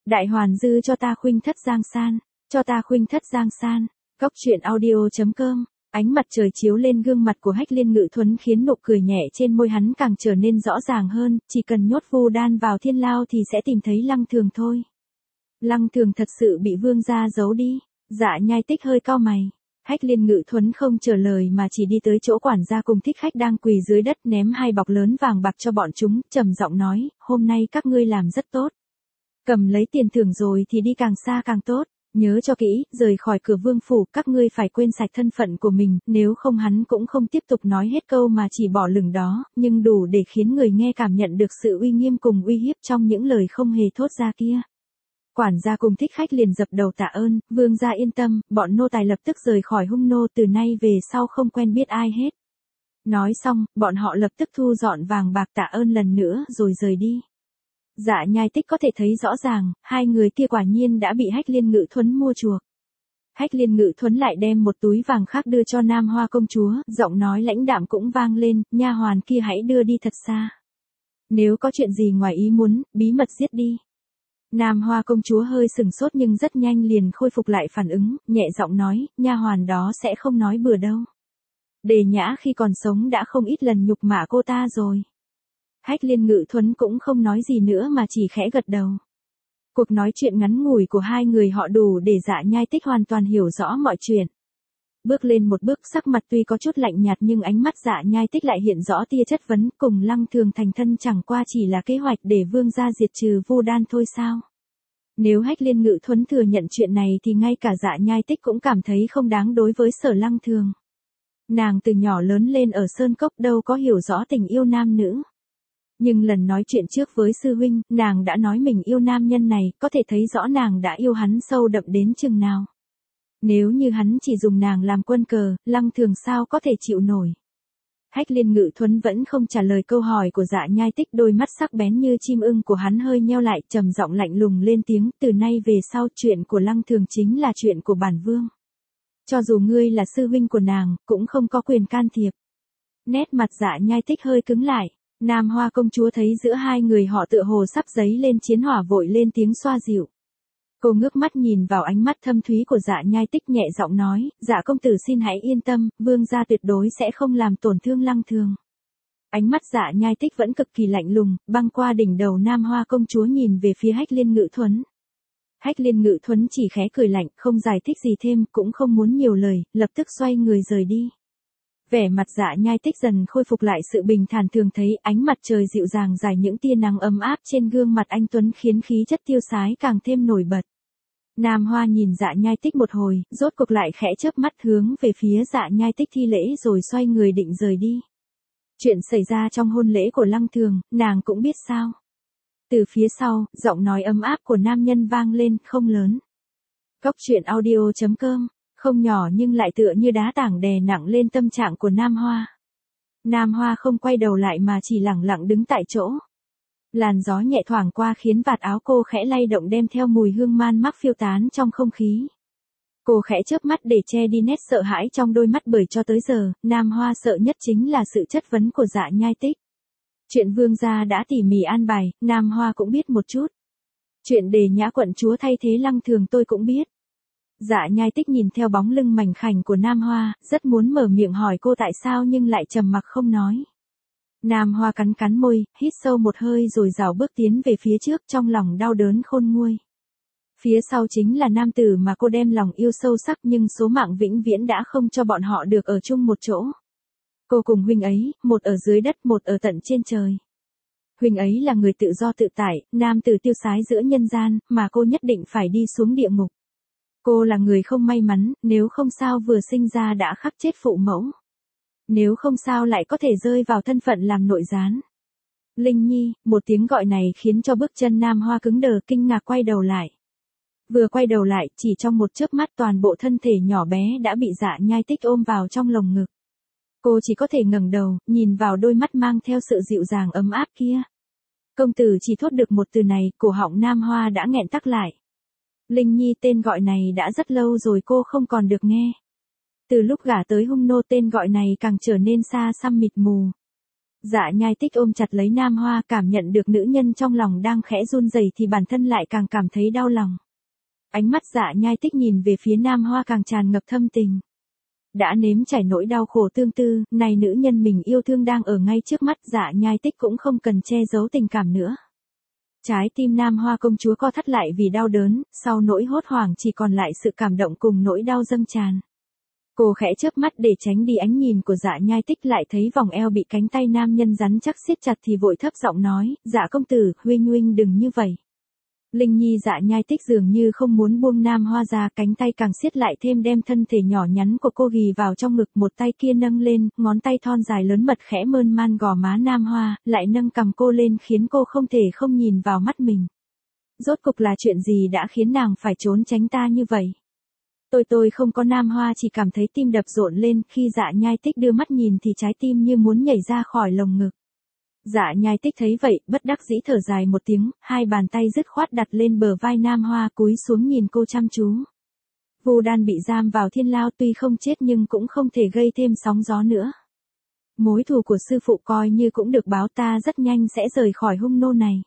Đại hoàn dư cho ta khuynh thất giang san, cho ta khuynh thất giang san. Góc truyện audio.com. Ánh mặt trời chiếu lên gương mặt của Hách Liên Ngự Thuấn khiến nụ cười nhẹ trên môi hắn càng trở nên rõ ràng hơn, chỉ cần nhốt Vu Đan vào thiên lao thì sẽ tìm thấy Lăng Thường thôi. Lăng Thường thật sự bị vương gia giấu đi. Dạ Nhai Tích hơi cau mày. Hách Liên Ngự Thuấn không trả lời mà chỉ đi tới chỗ quản gia cùng Thích Khách đang quỳ dưới đất, ném 2 bọc lớn vàng bạc cho bọn chúng, trầm giọng nói, hôm nay các ngươi làm rất tốt. Cầm lấy tiền thưởng rồi thì đi càng xa càng tốt. Nhớ cho kỹ, rời khỏi cửa vương phủ, các ngươi phải quên sạch thân phận của mình, nếu không hắn cũng không tiếp tục nói hết câu mà chỉ bỏ lửng đó, nhưng đủ để khiến người nghe cảm nhận được sự uy nghiêm cùng uy hiếp trong những lời không hề thốt ra kia. Quản gia cùng Thích Khách liền dập đầu tạ ơn, vương gia yên tâm, bọn nô tài lập tức rời khỏi hung nô, từ nay về sau không quen biết ai hết. Nói xong, bọn họ lập tức thu dọn vàng bạc tạ ơn lần nữa rồi rời đi. Dạ Nhai Tích có thể thấy rõ ràng, hai người kia quả nhiên đã bị Hách Liên Ngự Thuấn mua chuộc. Hách Liên Ngự Thuấn lại đem một túi vàng khác đưa cho Nam Hoa công chúa, giọng nói lãnh đạm cũng vang lên, nha hoàn kia hãy đưa đi thật xa. Nếu có chuyện gì ngoài ý muốn, bí mật giết đi. Nam Hoa công chúa hơi sừng sốt nhưng rất nhanh liền khôi phục lại phản ứng, nhẹ giọng nói, nha hoàn đó sẽ không nói bừa đâu. Đề Nhã khi còn sống đã không ít lần nhục mạ cô ta rồi. Hách Liên Ngự Thuấn cũng không nói gì nữa mà chỉ khẽ gật đầu. Cuộc nói chuyện ngắn ngủi của hai người họ đủ để Dạ Nhai Tích hoàn toàn hiểu rõ mọi chuyện. Bước lên một bước, sắc mặt tuy có chút lạnh nhạt nhưng ánh mắt Dạ Nhai Tích lại hiện rõ tia chất vấn, cùng Lăng Thường thành thân chẳng qua chỉ là kế hoạch để vương gia diệt trừ Vu Đan thôi sao? Nếu Hách Liên Ngự Thuấn thừa nhận chuyện này thì ngay cả Dạ Nhai Tích cũng cảm thấy không đáng đối với Sở Lăng Thường. Nàng từ nhỏ lớn lên ở Sơn Cốc đâu có hiểu rõ tình yêu nam nữ. Nhưng lần nói chuyện trước với sư huynh, nàng đã nói mình yêu nam nhân này, có thể thấy rõ nàng đã yêu hắn sâu đậm đến chừng nào. Nếu như hắn chỉ dùng nàng làm quân cờ, Lăng Thường sao có thể chịu nổi. Hách Liên Ngự Thuấn vẫn không trả lời câu hỏi của Dạ Nhai Tích, đôi mắt sắc bén như chim ưng của hắn hơi nheo lại, trầm giọng lạnh lùng lên tiếng, từ nay về sau chuyện của Lăng Thường chính là chuyện của bản vương. Cho dù ngươi là sư huynh của nàng, cũng không có quyền can thiệp. Nét mặt Dạ Nhai Tích hơi cứng lại. Nam Hoa công chúa thấy giữa hai người họ tựa hồ sắp dấy lên chiến hỏa vội lên tiếng xoa dịu. Cô ngước mắt nhìn vào ánh mắt thâm thúy của Dạ Nhai Tích nhẹ giọng nói, Dạ công tử xin hãy yên tâm, vương gia tuyệt đối sẽ không làm tổn thương Lăng Thường. Ánh mắt Dạ Nhai Tích vẫn cực kỳ lạnh lùng, băng qua đỉnh đầu Nam Hoa công chúa nhìn về phía Hách Liên Ngự Thuấn. Hách Liên Ngự Thuấn chỉ khẽ cười lạnh, không giải thích gì thêm, cũng không muốn nhiều lời, lập tức xoay người rời đi. Vẻ mặt Dạ Nhai Tích dần khôi phục lại sự bình thản, thường thấy ánh mặt trời dịu dàng dài những tia nắng ấm áp trên gương mặt anh tuấn khiến khí chất tiêu sái càng thêm nổi bật. Nam Hoa nhìn Dạ Nhai Tích một hồi, rốt cuộc lại khẽ chớp mắt hướng về phía Dạ Nhai Tích thi lễ rồi xoay người định rời đi. Chuyện xảy ra trong hôn lễ của Lăng Thường, nàng cũng biết sao. Từ phía sau, giọng nói ấm áp của nam nhân vang lên, không lớn. Góc truyện audio.com. Không nhỏ nhưng lại tựa như đá tảng đè nặng lên tâm trạng của Nam Hoa. Nam Hoa không quay đầu lại mà chỉ lẳng lặng đứng tại chỗ. Làn gió nhẹ thoảng qua khiến vạt áo cô khẽ lay động đem theo mùi hương man mắc phiêu tán trong không khí. Cô khẽ chớp mắt để che đi nét sợ hãi trong đôi mắt, bởi cho tới giờ, Nam Hoa sợ nhất chính là sự chất vấn của Dạ Nhai Tích. Chuyện vương gia đã tỉ mỉ an bài, Nam Hoa cũng biết một chút. Chuyện Đề Nhã quận chúa thay thế Lăng Thường tôi cũng biết. Dạ Nhai Tích nhìn theo bóng lưng mảnh khảnh của Nam Hoa, rất muốn mở miệng hỏi cô tại sao nhưng lại trầm mặc không nói. Nam Hoa cắn cắn môi, hít sâu một hơi rồi rảo bước tiến về phía trước, trong lòng đau đớn khôn nguôi. Phía sau chính là nam tử mà cô đem lòng yêu sâu sắc, nhưng số mạng vĩnh viễn đã không cho bọn họ được ở chung một chỗ. Cô cùng huynh ấy, một ở dưới đất một ở tận trên trời. Huynh ấy là người tự do tự tại, nam tử tiêu sái giữa nhân gian, mà cô nhất định phải đi xuống địa ngục. Cô là người không may mắn, nếu không sao vừa sinh ra đã khắc chết phụ mẫu. Nếu không sao lại có thể rơi vào thân phận làm nội gián. Linh Nhi, một tiếng gọi này khiến cho bước chân Nam Hoa cứng đờ, kinh ngạc quay đầu lại. Vừa quay đầu lại, chỉ trong một chớp mắt toàn bộ thân thể nhỏ bé đã bị Dạ Nhai Tích ôm vào trong lồng ngực. Cô chỉ có thể ngẩng đầu, nhìn vào đôi mắt mang theo sự dịu dàng ấm áp kia. Công tử chỉ thốt được một từ này, cổ họng Nam Hoa đã nghẹn tắc lại. Linh Nhi, tên gọi này đã rất lâu rồi cô không còn được nghe. Từ lúc gả tới hung nô tên gọi này càng trở nên xa xăm mịt mù. Dạ Nhai Tích ôm chặt lấy Nam Hoa, cảm nhận được nữ nhân trong lòng đang khẽ run rẩy thì bản thân lại càng cảm thấy đau lòng. Ánh mắt Dạ Nhai Tích nhìn về phía Nam Hoa càng tràn ngập thâm tình. Đã nếm trải nỗi đau khổ tương tư, này nữ nhân mình yêu thương đang ở ngay trước mắt, Dạ Nhai Tích cũng không cần che giấu tình cảm nữa. Trái tim Nam Hoa công chúa co thắt lại vì đau đớn, sau nỗi hốt hoảng chỉ còn lại sự cảm động cùng nỗi đau dâng tràn. Cô khẽ chớp mắt để tránh đi ánh nhìn của Dạ Nhai Tích, lại thấy vòng eo bị cánh tay nam nhân rắn chắc siết chặt thì vội thấp giọng nói, Dạ công tử, huynh đừng như vậy. Linh Nhi Dạ Nhai Tích dường như không muốn buông Nam Hoa ra, cánh tay càng siết lại thêm đem thân thể nhỏ nhắn của cô ghì vào trong ngực, một tay kia nâng lên, ngón tay thon dài lớn mật khẽ mơn man gò má Nam Hoa, lại nâng cằm cô lên khiến cô không thể không nhìn vào mắt mình. Rốt cục là chuyện gì đã khiến nàng phải trốn tránh ta như vậy? Tôi không có. Nam Hoa chỉ cảm thấy tim đập rộn lên, khi Dạ Nhai Tích đưa mắt nhìn thì trái tim như muốn nhảy ra khỏi lồng ngực. Dạ Nhai Tích thấy vậy, bất đắc dĩ thở dài một tiếng, hai bàn tay dứt khoát đặt lên bờ vai Nam Hoa, cúi xuống nhìn cô chăm chú. Vu Đan bị giam vào thiên lao tuy không chết nhưng cũng không thể gây thêm sóng gió nữa. Mối thù của sư phụ coi như cũng được báo, ta rất nhanh sẽ rời khỏi hung nô này.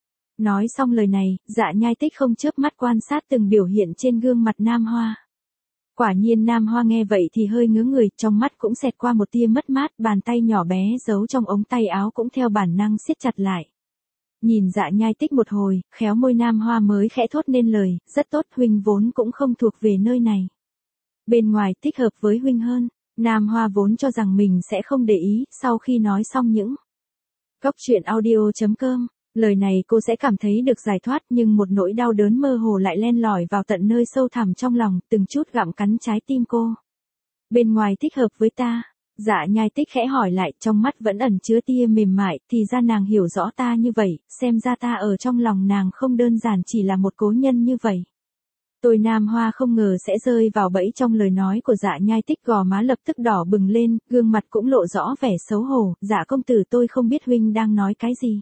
Nói xong lời này, Dạ Nhai Tích không chớp mắt quan sát từng biểu hiện trên gương mặt Nam Hoa. Quả nhiên Nam Hoa nghe vậy thì hơi ngớ người, trong mắt cũng xẹt qua một tia mất mát, bàn tay nhỏ bé giấu trong ống tay áo cũng theo bản năng siết chặt lại. Nhìn Dạ Nhai Tích một hồi, khéo môi Nam Hoa mới khẽ thốt nên lời, rất tốt, huynh vốn cũng không thuộc về nơi này. Bên ngoài thích hợp với huynh hơn. Nam Hoa vốn cho rằng mình sẽ không để ý, sau khi nói xong những Cóc truyện audio.com, lời này cô sẽ cảm thấy được giải thoát, nhưng một nỗi đau đớn mơ hồ lại len lỏi vào tận nơi sâu thẳm trong lòng, từng chút gặm cắn trái tim cô. Bên ngoài thích hợp với ta? Dạ Nhai Tích khẽ hỏi lại, trong mắt vẫn ẩn chứa tia mềm mại, thì ra nàng hiểu rõ ta như vậy, xem ra ta ở trong lòng nàng không đơn giản chỉ là một cố nhân như vậy. Tôi Nam Hoa không ngờ sẽ rơi vào bẫy trong lời nói của Dạ Nhai Tích, gò má lập tức đỏ bừng lên, gương mặt cũng lộ rõ vẻ xấu hổ, Dạ công tử, tôi không biết huynh đang nói cái gì.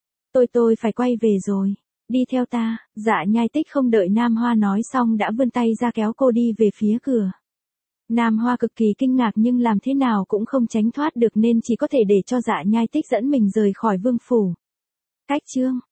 Tôi phải quay về rồi. Đi theo ta. Dạ Nhai Tích không đợi Nam Hoa nói xong đã vươn tay ra kéo cô đi về phía cửa. Nam Hoa cực kỳ kinh ngạc nhưng làm thế nào cũng không tránh thoát được nên chỉ có thể để cho Dạ Nhai Tích dẫn mình rời khỏi vương phủ. Cách chương